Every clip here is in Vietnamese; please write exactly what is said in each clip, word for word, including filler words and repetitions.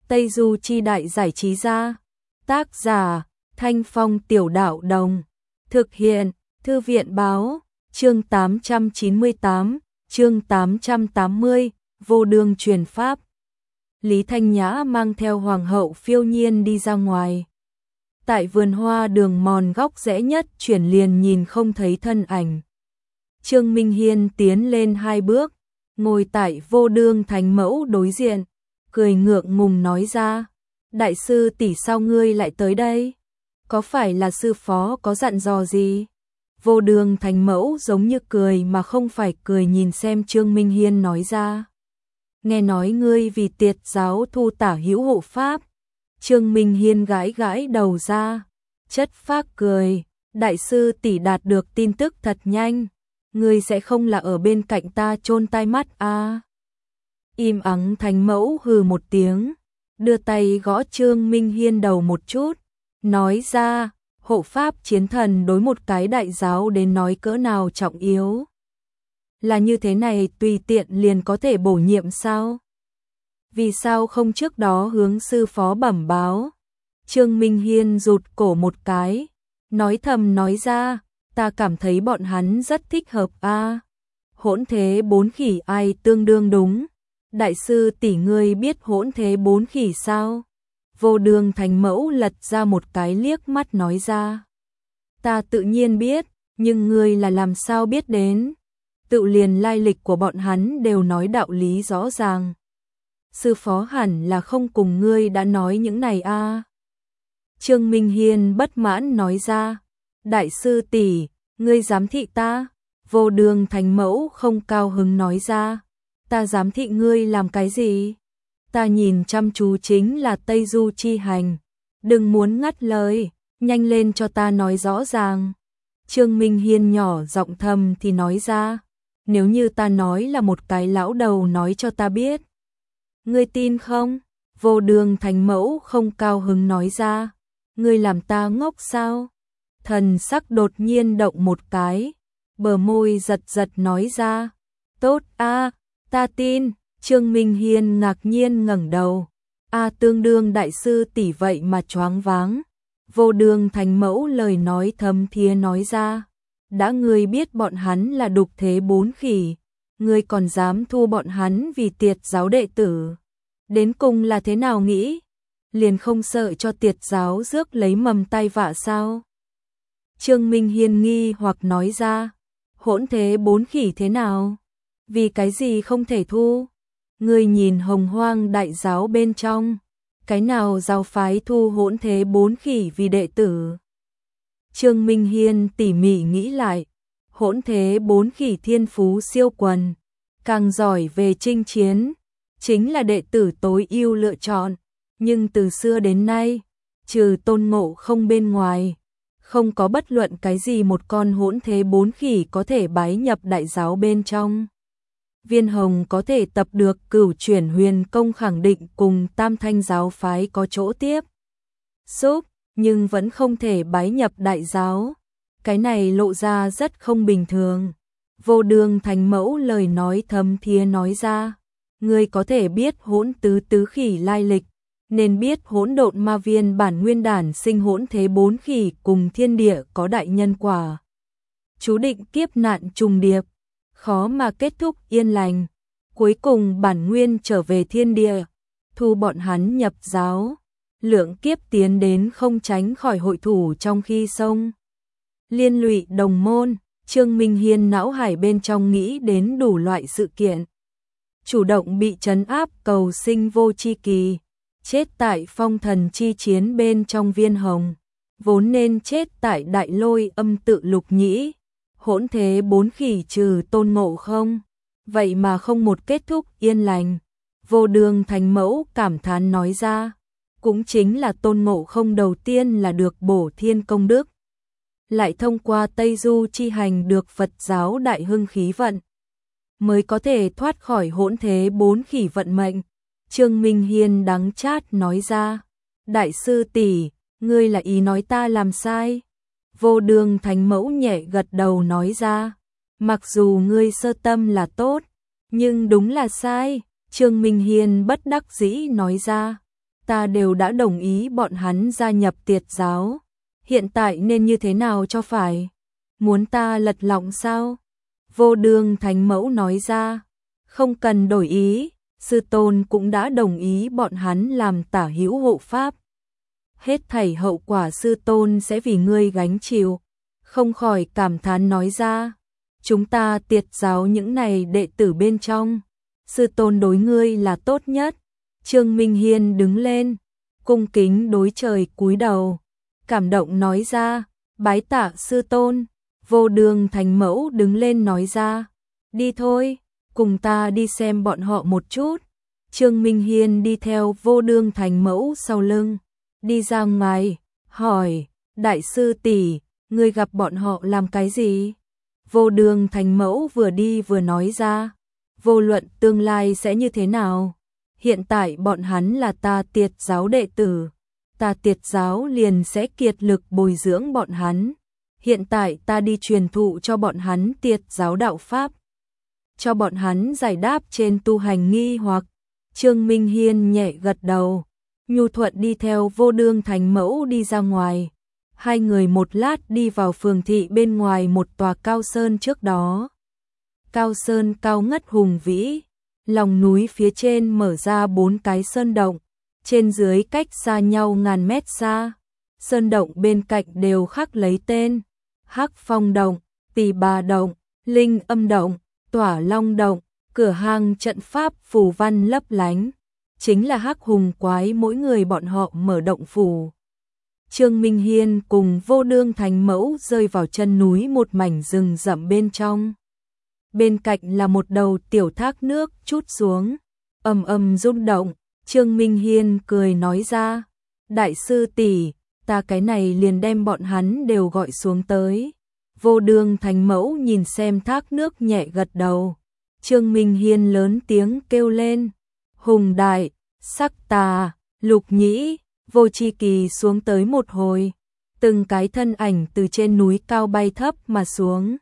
Tây Du Chi Đại Giải Trí Gia. Tác giả, Thanh Phong Tiểu Đạo Đồng. Thực hiện, Thư viện Báo. Chương tám trăm chín mươi tám, chương tám trăm tám mươi, vô đường truyền pháp. Lý Thanh Nhã mang theo Hoàng hậu Phiêu Nhiên đi ra ngoài. Tại vườn hoa đường mòn góc rẽ nhất chuyển liền nhìn không thấy thân ảnh. Trương Minh Hiên tiến lên hai bước, ngồi tại vô đương thánh mẫu đối diện, cười ngượng ngùng nói ra, đại sư tỷ sao ngươi lại tới đây? Có phải là sư phó có dặn dò gì? Vô đương thánh mẫu giống như cười mà không phải cười nhìn xem Trương Minh Hiên nói ra. Nghe nói ngươi vì tiệt giáo thu tả hữu hộ pháp. Trương Minh Hiên gãi gãi đầu ra, chất phác cười, đại sư tỷ đạt được tin tức thật nhanh, ngươi sẽ không là ở bên cạnh ta chôn tai mắt à? Im ắng thánh mẫu hừ một tiếng, đưa tay gõ Trương Minh Hiên đầu một chút, nói ra, hộ pháp chiến thần đối một cái đại giáo đến nói cỡ nào trọng yếu. Là như thế này tùy tiện liền có thể bổ nhiệm sao? Vì sao không trước đó hướng sư phó bẩm báo? Trương Minh Hiên rụt cổ một cái, nói thầm nói ra, ta cảm thấy bọn hắn rất thích hợp a. À, hỗn thế bốn khỉ ai tương đương đúng. Đại sư tỷ ngươi biết hỗn thế bốn khỉ sao? Vô đường thánh mẫu lật ra một cái liếc mắt nói ra. Ta tự nhiên biết, nhưng ngươi là làm sao biết đến? Tự liền lai lịch của bọn hắn đều nói đạo lý rõ ràng. Sư phó hẳn là không cùng ngươi đã nói những này a. À. Trương Minh Hiên bất mãn nói ra, đại sư tỷ, ngươi giám thị ta? Vô đường thánh mẫu không cao hứng nói ra, ta giám thị ngươi làm cái gì? Ta nhìn chăm chú chính là Tây Du Chi Hành, đừng muốn ngắt lời, nhanh lên cho ta nói rõ ràng. Trương Minh Hiên nhỏ giọng thầm thì nói ra, nếu như ta nói là một cái lão đầu nói cho ta biết, ngươi tin không? Vô đường thánh mẫu không cao hứng nói ra, ngươi làm ta ngốc sao? Thần sắc đột nhiên động một cái, bờ môi giật giật nói ra, tốt a, ta tin. Trương Minh Hiên ngạc nhiên ngẩng đầu, a tương đương đại sư tỷ vậy mà choáng váng. Vô đường thánh mẫu lời nói thâm thiế nói ra, đã ngươi biết bọn hắn là đục thế bốn khỉ, ngươi còn dám thu bọn hắn vì tiệt giáo đệ tử. Đến cùng là thế nào nghĩ? Liền không sợ cho tiệt giáo rước lấy mầm tai vạ sao? Trương Minh Hiên nghi hoặc nói ra, hỗn thế bốn khỉ thế nào? Vì cái gì không thể thu? Ngươi nhìn hồng hoang đại giáo bên trong, cái nào giáo phái thu hỗn thế bốn khỉ vì đệ tử? Trương Minh Hiên tỉ mỉ nghĩ lại, hỗn thế bốn khỉ thiên phú siêu quần, càng giỏi về chinh chiến, chính là đệ tử tối ưu lựa chọn, nhưng từ xưa đến nay, trừ Tôn Ngộ Không bên ngoài, không có bất luận cái gì một con hỗn thế bốn khỉ có thể bái nhập đại giáo bên trong. Viên Hồng có thể tập được cửu chuyển huyền công khẳng định cùng tam thanh giáo phái có chỗ tiếp xúc, nhưng vẫn không thể bái nhập đại giáo. Cái này lộ ra rất không bình thường. Vô đường thánh mẫu lời nói thâm thiế nói ra, ngươi có thể biết hỗn tứ tứ khỉ lai lịch, nên biết hỗn độn ma viên bản nguyên đản sinh hỗn thế bốn khỉ cùng thiên địa có đại nhân quả. Chú định kiếp nạn trùng điệp, khó mà kết thúc yên lành, cuối cùng bản nguyên trở về thiên địa, thu bọn hắn nhập giáo, lượng kiếp tiến đến không tránh khỏi hội thủ trong khi sông. Liên lụy đồng môn, Trương Minh Hiên não hải bên trong nghĩ đến đủ loại sự kiện. Chủ động bị trấn áp cầu sinh vô chi kỳ, chết tại phong thần chi chiến bên trong Viên Hồng, vốn nên chết tại đại lôi âm tự lục nhĩ. Hỗn thế bốn khỉ trừ Tôn Ngộ Không, vậy mà không một kết thúc yên lành. Vô đường thánh mẫu cảm thán nói ra, cũng chính là Tôn Ngộ Không đầu tiên là được bổ thiên công đức, lại thông qua Tây Du Chi Hành được Phật giáo đại hưng khí vận, mới có thể thoát khỏi hỗn thế bốn khỉ vận mệnh. Trương Minh Hiên đắng chát nói ra, đại sư tỷ, ngươi là ý nói ta làm sai? Vô đường thánh mẫu nhẹ gật đầu nói ra, mặc dù ngươi sơ tâm là tốt, nhưng đúng là sai. Trương Minh Hiên bất đắc dĩ nói ra, ta đều đã đồng ý bọn hắn gia nhập Tiệt giáo. Hiện tại nên như thế nào cho phải? Muốn ta lật lọng sao? Vô Đương Thánh Mẫu nói ra, không cần đổi ý, sư tôn cũng đã đồng ý bọn hắn làm tả hữu hộ pháp. Hết thảy hậu quả sư tôn sẽ vì ngươi gánh chịu. Không khỏi cảm thán nói ra, chúng ta Tiệt giáo những này đệ tử bên trong, sư tôn đối ngươi là tốt nhất. Trương Minh Hiên đứng lên, cung kính đối trời cúi đầu, cảm động nói ra, bái tạ sư tôn. Vô Đương Thánh Mẫu đứng lên nói ra, đi thôi, cùng ta đi xem bọn họ một chút. Trương Minh Hiên đi theo Vô Đương Thánh Mẫu sau lưng, đi ra ngoài, hỏi, đại sư tỷ, ngươi gặp bọn họ làm cái gì? Vô Đương Thánh Mẫu vừa đi vừa nói ra, vô luận tương lai sẽ như thế nào, hiện tại bọn hắn là ta Tiệt giáo đệ tử, ta Tiệt giáo liền sẽ kiệt lực bồi dưỡng bọn hắn. Hiện tại ta đi truyền thụ cho bọn hắn Tiệt giáo đạo pháp, cho bọn hắn giải đáp trên tu hành nghi hoặc. Trương Minh Hiên nhẹ gật đầu, nhu thuận đi theo Vô Đương Thánh Mẫu đi ra ngoài. Hai người một lát đi vào phường thị bên ngoài một tòa cao sơn trước đó. Cao sơn cao ngất hùng vĩ, lòng núi phía trên mở ra bốn cái sơn động, trên dưới cách xa nhau ngàn mét xa. Sơn động bên cạnh đều khắc lấy tên, Hắc Phong Động, Tỳ Bà Động, Linh Âm Động, Tỏa Long Động, cửa hàng trận pháp phù văn lấp lánh, chính là Hắc Hùng Quái mỗi người bọn họ mở động phủ. Trương Minh Hiên cùng Vô Đương Thánh Mẫu rơi vào chân núi một mảnh rừng rậm bên trong. Bên cạnh là một đầu tiểu thác nước trút xuống, ầm ầm rung động. Trương Minh Hiên cười nói ra, đại sư tỷ, ta cái này liền đem bọn hắn đều gọi xuống tới. Vô Đương Thánh Mẫu nhìn xem thác nước nhẹ gật đầu. Trương Minh Hiên lớn tiếng kêu lên, Hùng Đại, Sắc Tà, Lục Nhĩ, Vô Chi Kỳ xuống tới một hồi. Từng cái thân ảnh từ trên núi cao bay thấp mà xuống,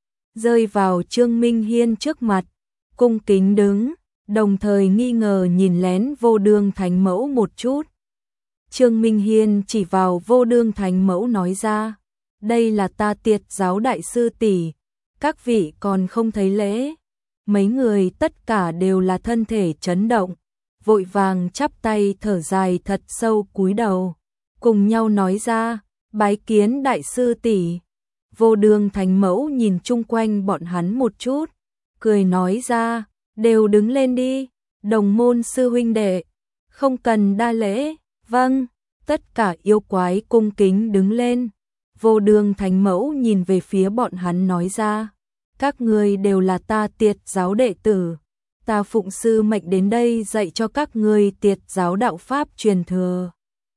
rơi vào Trương Minh Hiên trước mặt, cung kính đứng, đồng thời nghi ngờ nhìn lén Vô Đương Thánh Mẫu một chút. Trương Minh Hiên chỉ vào Vô Đương Thánh Mẫu nói ra, đây là ta Tiệt giáo đại sư tỷ, các vị còn không thấy lễ. Mấy người tất cả đều là thân thể chấn động, vội vàng chắp tay thở dài thật sâu cúi đầu, cùng nhau nói ra, bái kiến đại sư tỷ. Vô Đương Thánh Mẫu nhìn chung quanh bọn hắn một chút, cười nói ra, đều đứng lên đi, đồng môn sư huynh đệ, không cần đa lễ. Vâng, tất cả yêu quái cung kính đứng lên. Vô Đương Thánh Mẫu nhìn về phía bọn hắn nói ra, các ngươi đều là ta Tiệt giáo đệ tử, ta phụng sư mệnh đến đây dạy cho các ngươi Tiệt giáo đạo pháp truyền thừa.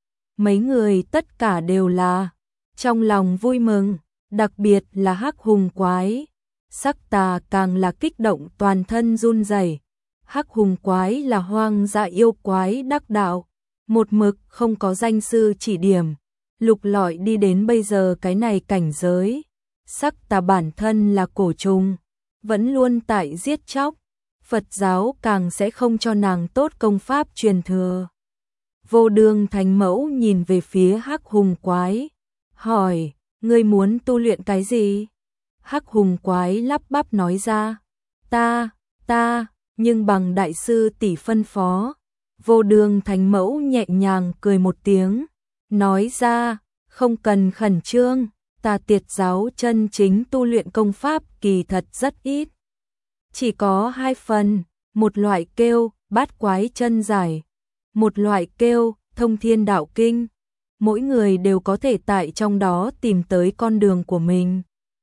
Mấy người tất cả đều là trong lòng vui mừng, đặc biệt là Hắc Hùng Quái. Sắc Tà càng là kích động toàn thân run rẩy. Hắc Hùng Quái là hoang dã yêu quái đắc đạo, một mực không có danh sư chỉ điểm, lục lọi đi đến bây giờ cái này cảnh giới. Sắc Tà bản thân là cổ trùng, vẫn luôn tại giết chóc, Phật giáo càng sẽ không cho nàng tốt công pháp truyền thừa. Vô Đương Thánh Mẫu nhìn về phía Hắc Hùng Quái, hỏi, ngươi muốn tu luyện cái gì? Hắc Hùng Quái lắp bắp nói ra, ta, ta, nhưng bằng đại sư tỷ phân phó. Vô Đương Thánh Mẫu nhẹ nhàng cười một tiếng, nói ra, không cần khẩn trương, ta Tiệt giáo chân chính tu luyện công pháp kỳ thật rất ít. Chỉ có hai phần, một loại kêu Bát Quái chân giải, một loại kêu Thông Thiên Đạo Kinh. Mỗi người đều có thể tại trong đó tìm tới con đường của mình,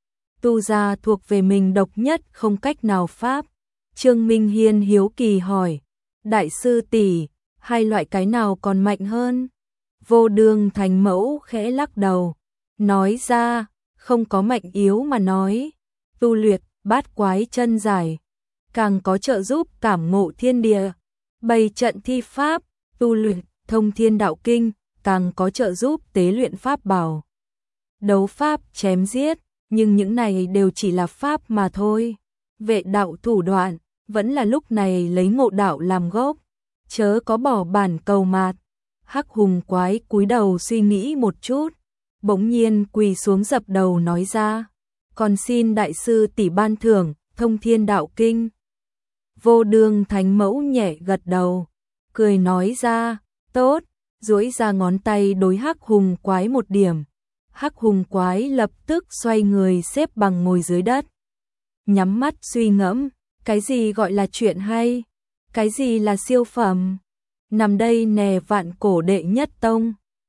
tu ra thuộc về mình độc nhất không cách nào pháp. Trương Minh Hiên hiếu kỳ hỏi, đại sư tỷ, hai loại cái nào còn mạnh hơn? Vô Đương Thánh Mẫu khẽ lắc đầu, nói ra, không có mạnh yếu mà nói, tu luyện Bát Quái chân giải càng có trợ giúp cảm ngộ thiên địa, bày trận thi pháp. Tu luyện Thông Thiên Đạo Kinh càng có trợ giúp tế luyện pháp bảo, đấu pháp chém giết, nhưng những này đều chỉ là pháp mà thôi. Vệ đạo thủ đoạn vẫn là lúc này lấy ngộ đạo làm gốc, chớ có bỏ bản cầu mạt. Hắc hùng quái cúi đầu suy nghĩ một chút, bỗng nhiên quỳ xuống dập đầu nói ra, còn xin đại sư tỷ ban thưởng, thông thiên đạo kinh. Vô Đương Thánh Mẫu nhẹ gật đầu, cười nói ra, tốt, duỗi ra ngón tay đối Hắc hùng quái một điểm. Hắc hùng quái lập tức xoay người xếp bằng ngồi dưới đất. Nhắm mắt suy ngẫm, cái gì gọi là chuyện hay? Cái gì là siêu phẩm? Nằm đây nè vạn cổ đệ nhất tông.